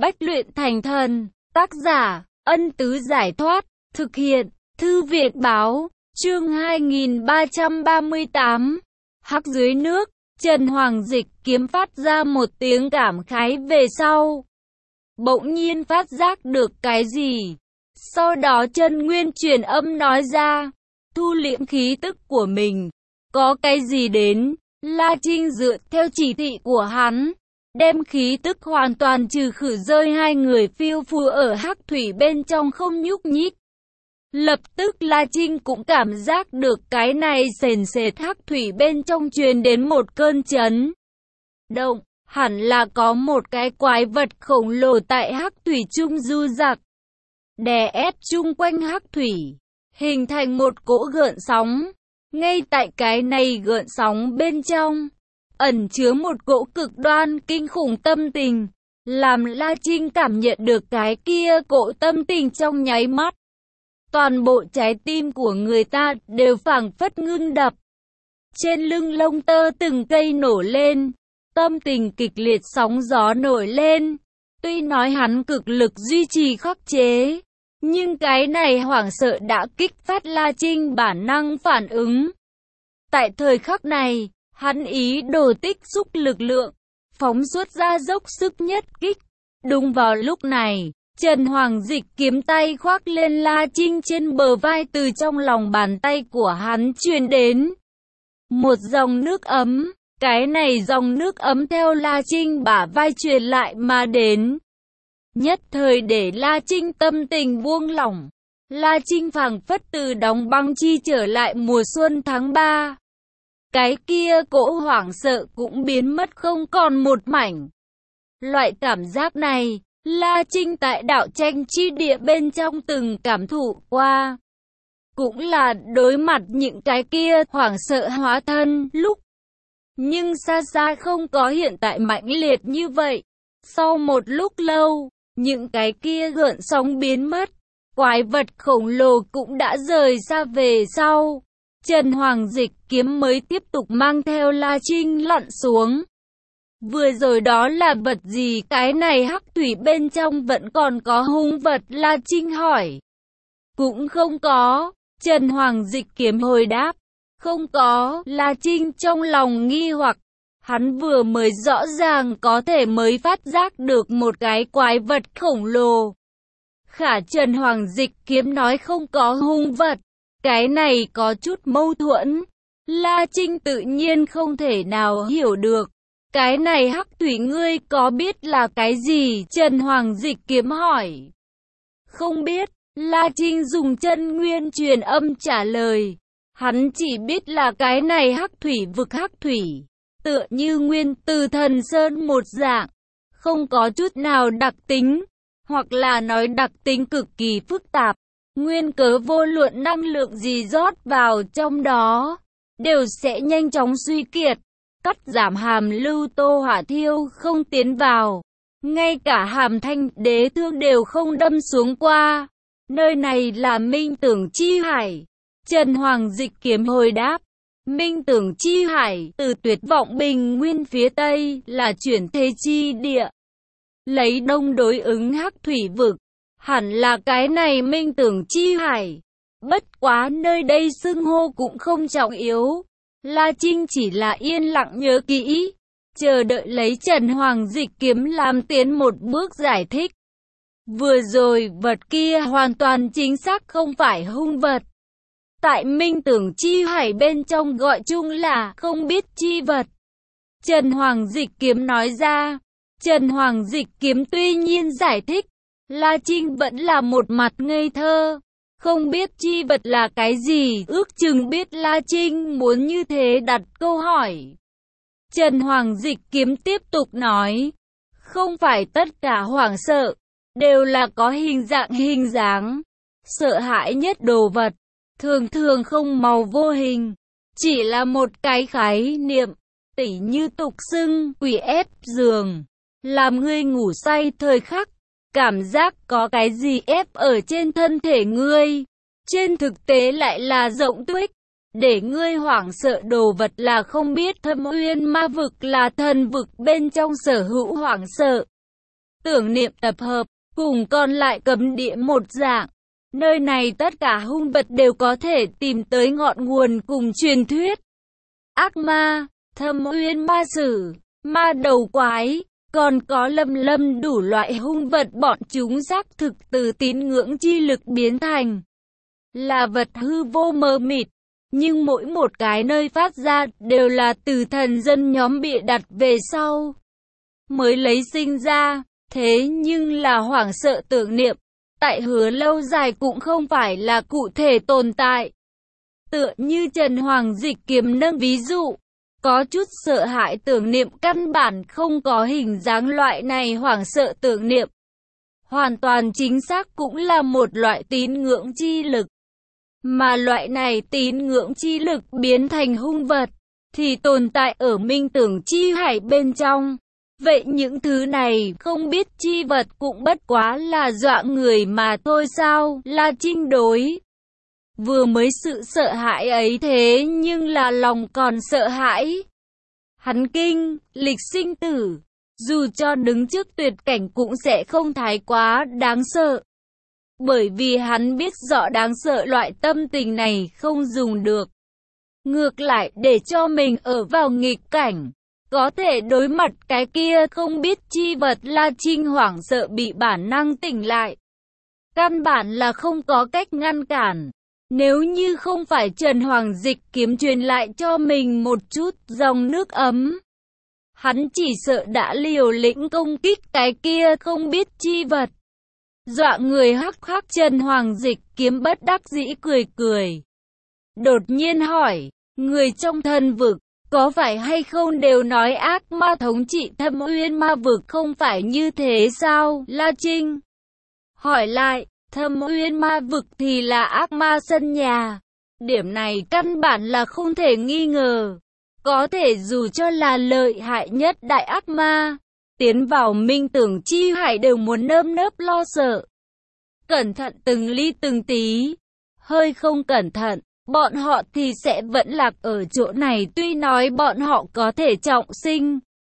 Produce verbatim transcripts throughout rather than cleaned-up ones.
Bách luyện thành thần. Tác giả, Ân Tứ Giải Thoát. Thực hiện, Thư Việt Báo. Chương hai nghìn ba trăm ba mươi tám. Hắc dưới nước. Trần Hoàng Dịch Kiếm phát ra một tiếng cảm khái về sau. Bỗng nhiên phát giác được cái gì. Sau đó chân nguyên truyền âm nói ra. Thu liễm khí tức của mình. Có cái gì đến. La Trinh dựa theo chỉ thị của hắn. Đem khí tức hoàn toàn trừ khử rơi hai người phiêu phù ở hắc thủy bên trong không nhúc nhích. Lập tức La Trinh cũng cảm giác được cái này sền sệt hắc thủy bên trong truyền đến một cơn chấn động. Hẳn là có một cái quái vật khổng lồ tại hắc thủy trung du dặc. Đè ép chung quanh hắc thủy. Hình thành một cỗ gợn sóng. Ngay tại cái này gợn sóng bên trong. Ẩn chứa một cỗ cực đoan kinh khủng tâm tình. Làm La Trinh cảm nhận được cái kia cỗ tâm tình trong nháy mắt. Toàn bộ trái tim của người ta đều phảng phất ngưng đập. Trên lưng lông tơ từng cây nổ lên. Tâm tình kịch liệt sóng gió nổi lên. Tuy nói hắn cực lực duy trì khắc chế. Nhưng cái này hoảng sợ đã kích phát La Trinh bản năng phản ứng. Tại thời khắc này, hắn ý đồ tích xúc lực lượng. Phóng xuất ra dốc sức nhất kích. Đúng vào lúc này. Trần Hoàng Dịch kiếm tay khoác lên La Trinh trên bờ vai từ trong lòng bàn tay của hắn truyền đến. Một dòng nước ấm, cái này dòng nước ấm theo La Trinh bả vai truyền lại mà đến. Nhất thời để La Trinh tâm tình buông lỏng. La Trinh phảng phất từ đóng băng chi trở lại mùa xuân tháng ba. Cái kia cỗ hoảng sợ cũng biến mất không còn một mảnh. Loại cảm giác này, La Trinh tại đạo tranh chi địa bên trong từng cảm thụ qua. Cũng là đối mặt những cái kia hoảng sợ hóa thân lúc. Nhưng xa xa không có hiện tại mãnh liệt như vậy. Sau một lúc lâu, những cái kia gợn sóng biến mất. Quái vật khổng lồ cũng đã rời xa về sau. Trần Hoàng Dịch kiếm mới tiếp tục mang theo La Trinh lặn xuống. Vừa rồi đó là vật gì? Cái này hắc thủy bên trong vẫn còn có hung vật? La Trinh hỏi. Cũng không có. Trần Hoàng Dịch kiếm hồi đáp. Không có. La Trinh trong lòng nghi hoặc. Hắn vừa mới rõ ràng có thể mới phát giác được một cái quái vật khổng lồ. Khả Trần Hoàng Dịch kiếm nói không có hung vật. Cái này có chút mâu thuẫn. La Trinh tự nhiên không thể nào hiểu được. Cái này hắc thủy ngươi có biết là cái gì? Trần Hoàng Dịch kiếm hỏi. Không biết. La Trinh dùng chân nguyên truyền âm trả lời. Hắn chỉ biết là cái này hắc thủy vực hắc thủy. Tựa như nguyên từ thần sơn một dạng. Không có chút nào đặc tính. Hoặc là nói đặc tính cực kỳ phức tạp. Nguyên cớ vô luận năng lượng gì rót vào trong đó. Đều sẽ nhanh chóng suy kiệt. Cắt giảm hàm lưu tô hỏa thiêu không tiến vào. Ngay cả hàm thanh đế thương đều không đâm xuống qua. Nơi này là minh tưởng chi hải. Trần Hoàng Dịch kiếm hồi đáp. Minh tưởng chi hải từ tuyệt vọng bình nguyên phía tây là chuyển thế chi địa. Lấy đông đối ứng hắc thủy vực. Hẳn là cái này minh tưởng chi hải. Bất quá nơi đây xưng hô cũng không trọng yếu. La Trinh chỉ là yên lặng nhớ kỹ. Chờ đợi lấy Trần Hoàng Dịch kiếm làm tiến một bước giải thích. Vừa rồi vật kia hoàn toàn chính xác không phải hung vật. Tại minh tưởng chi hải bên trong gọi chung là không biết chi vật. Trần Hoàng Dịch kiếm nói ra. Trần Hoàng Dịch kiếm tuy nhiên giải thích. La Trinh vẫn là một mặt ngây thơ. Không biết chi vật là cái gì, ước chừng biết La Trinh muốn như thế đặt câu hỏi. Trần Hoàng Dịch kiếm tiếp tục nói. Không phải tất cả hoảng sợ, đều là có hình dạng hình dáng. Sợ hãi nhất đồ vật, thường thường không màu vô hình. Chỉ là một cái khái niệm, tỉ như tục xưng, quỷ ép giường. Làm ngươi ngủ say thời khắc. Cảm giác có cái gì ép ở trên thân thể ngươi. Trên thực tế lại là rộng tuếch. Để ngươi hoảng sợ đồ vật là không biết thâm uyên ma vực là thần vực bên trong sở hữu hoảng sợ. tưởng niệm tập hợp, cùng còn lại cấm địa một dạng. Nơi này tất cả hung vật đều có thể tìm tới ngọn nguồn cùng truyền thuyết. Ác ma, Thâm Uyên ma sử, ma đầu quái, còn có lâm lâm đủ loại hung vật, bọn chúng xác thực từ tín ngưỡng chi lực biến thành là vật hư vô mờ mịt, nhưng mỗi một cái nơi phát ra đều là từ thần dân nhóm bịa đặt về sau mới lấy sinh ra, thế nhưng là hoảng sợ tưởng niệm, tại Hứa lâu dài cũng không phải là cụ thể tồn tại. Tựa như Trần Hoàng Dịch Kiếm nâng ví dụ, có chút sợ hãi tưởng niệm căn bản không có hình dáng, loại này hoảng sợ tưởng niệm hoàn toàn chính xác cũng là một loại tín ngưỡng chi lực. Mà loại này tín ngưỡng chi lực biến thành hung vật thì tồn tại ở minh tưởng chi hải bên trong. Vậy những thứ này không biết chi vật cũng bất quá là dọa người mà thôi sao? La Trinh đối vừa mới sự sợ hãi ấy thế nhưng là lòng còn sợ hãi. Hắn kinh lịch sinh tử, dù cho đứng trước tuyệt cảnh cũng sẽ không thái quá đáng sợ. Bởi vì hắn biết rõ đáng sợ loại tâm tình này không dùng được. Ngược lại để cho mình ở vào nghịch cảnh, có thể đối mặt cái kia không biết chi vật. La Trinh hoảng sợ bị bản năng tỉnh lại. Căn bản là không có cách ngăn cản. Nếu như không phải Trần Hoàng Dịch Kiếm truyền lại cho mình một chút dòng nước ấm, hắn chỉ sợ đã liều lĩnh công kích cái kia không biết chi vật. Dọa người hắc hắc. Trần Hoàng Dịch Kiếm bất đắc dĩ cười cười. Đột nhiên hỏi, người trong thần vực, có phải hay không đều nói ác ma thống trị Thâm Uyên ma vực không phải như thế sao? La Trinh hỏi lại, Thâm Uyên ma vực thì là ác ma sân nhà. Điểm này căn bản là không thể nghi ngờ. Có thể dù cho là lợi hại nhất đại ác ma, tiến vào minh tưởng chi hải đều muốn nơm nớp lo sợ. Cẩn thận từng ly từng tí. Hơi không cẩn thận, bọn họ thì sẽ vẫn lạc ở chỗ này. Tuy nói bọn họ có thể trọng sinh,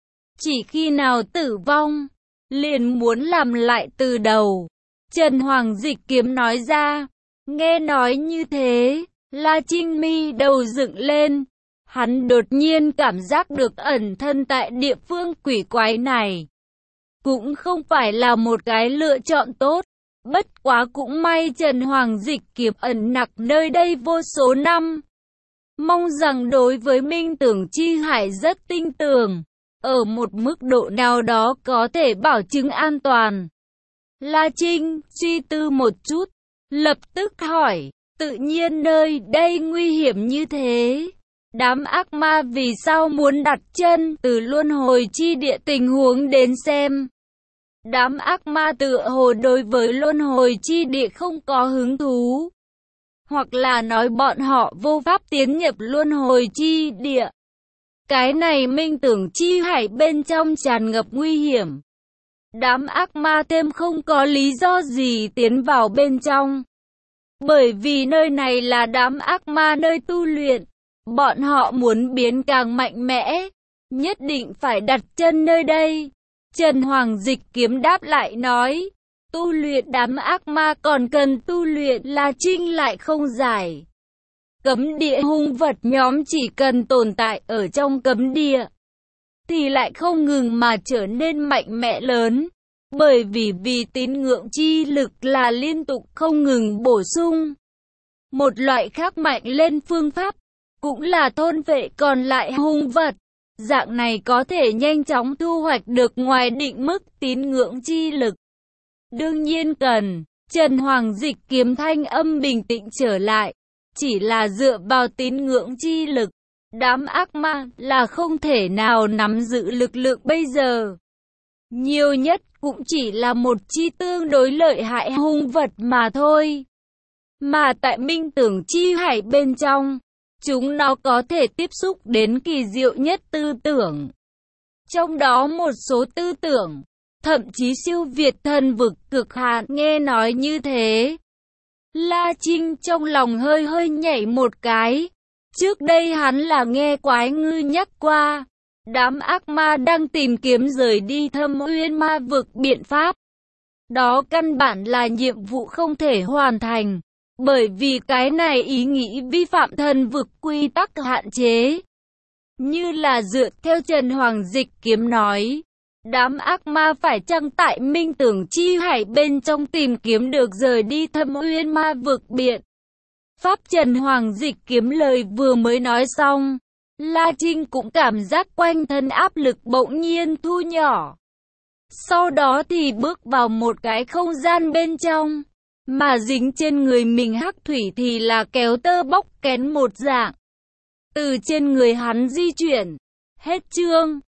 chỉ khi nào tử vong, liền muốn làm lại từ đầu. Trần Hoàng Dịch Kiếm nói ra. Nghe nói như thế, La Trinh mi đầu dựng lên. Hắn đột nhiên cảm giác được ẩn thân tại địa phương quỷ quái này cũng không phải là một cái lựa chọn tốt. Bất quá cũng may Trần Hoàng Dịch Kiếm ẩn nặc nơi đây vô số năm. Mong rằng đối với minh tưởng chi hải rất tin tưởng, ở một mức độ nào đó có thể bảo chứng an toàn. La Trinh suy tư một chút, lập tức hỏi, tự nhiên nơi đây nguy hiểm như thế, đám ác ma vì sao muốn đặt chân? Từ luân hồi chi địa tình huống đến xem, đám ác ma tựa hồ đối với luân hồi chi địa không có hứng thú, hoặc là nói bọn họ vô pháp tiến nhập luân hồi chi địa. Cái này minh tưởng chi hải bên trong tràn ngập nguy hiểm. Đám ác ma thêm không có lý do gì tiến vào bên trong. Bởi vì nơi này là đám ác ma nơi tu luyện. Bọn họ muốn biến càng mạnh mẽ, nhất định phải đặt chân nơi đây. Trần Hoàng Dịch Kiếm đáp lại nói, tu luyện đám ác ma còn cần tu luyện. La Trinh lại không giải. Cấm địa hung vật nhóm chỉ cần tồn tại ở trong cấm địa thì lại không ngừng mà trở nên mạnh mẽ lớn. Bởi vì vì tín ngưỡng chi lực là liên tục không ngừng bổ sung một loại khác mạnh lên phương pháp, cũng là thôn vệ còn lại hung vật. Dạng này có thể nhanh chóng thu hoạch được ngoài định mức tín ngưỡng chi lực. Đương nhiên cần. Trần Hoàng Dịch Kiếm thanh âm bình tĩnh trở lại. Chỉ là dựa vào tín ngưỡng chi lực, đám ác ma là không thể nào nắm giữ lực lượng bây giờ. Nhiều nhất cũng chỉ là một chi tương đối lợi hại hung vật mà thôi. Mà tại minh tưởng chi hải bên trong, chúng nó có thể tiếp xúc đến kỳ diệu nhất tư tưởng. Trong đó một số tư tưởng, thậm chí siêu việt thần vực cực hạn. Nghe nói như thế, La Trinh trong lòng hơi hơi nhảy một cái. Trước đây hắn là nghe Quái Ngư nhắc qua, Đám ác ma đang tìm kiếm rời đi Thâm Uyên Ma vực biện pháp. Đó căn bản là nhiệm vụ không thể hoàn thành, bởi vì cái này ý nghĩ vi phạm thần vực quy tắc hạn chế. Như là dựa theo Trần Hoàng Dịch Kiếm nói, đám ác ma phải chăng tại Minh Tưởng Chi Hải bên trong tìm kiếm được rời đi Thâm Uyên Ma vực biện pháp. Trần Hoàng Dịch Kiếm lời vừa mới nói xong, La Trinh cũng cảm giác quanh thân áp lực bỗng nhiên thu nhỏ. Sau đó thì bước vào một cái không gian bên trong, mà dính trên người mình hắc thủy thì là kéo tơ bóc kén một dạng. Từ trên người hắn di chuyển. Hết chương.